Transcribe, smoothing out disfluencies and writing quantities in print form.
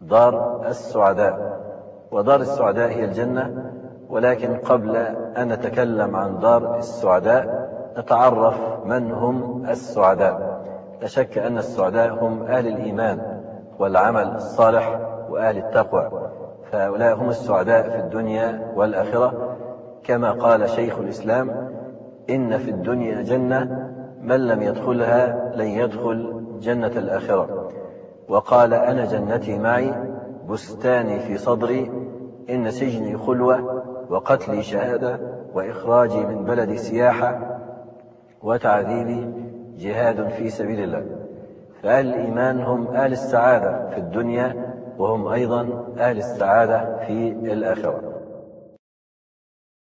دار السعداء، ودار السعداء هي الجنة. ولكن قبل أن نتكلم عن دار السعداء نتعرف من هم السعداء. لا شك أن السعداء هم أهل الإيمان والعمل الصالح وأهل التقوى، فهؤلاء هم السعداء في الدنيا والآخرة، كما قال شيخ الإسلام: إن في الدنيا جنة من لم يدخلها لن يدخل جنة الآخرة. وقال: أنا جنتي معي، بستاني في صدري، إن سجني خلوة، وقتلي شهادة، وإخراجي من بلدي سياحة، وتعذيبي جهاد في سبيل الله. فأهل الإيمان هم أهل السعادة في الدنيا، وهم أيضا أهل السعادة في الآخرة.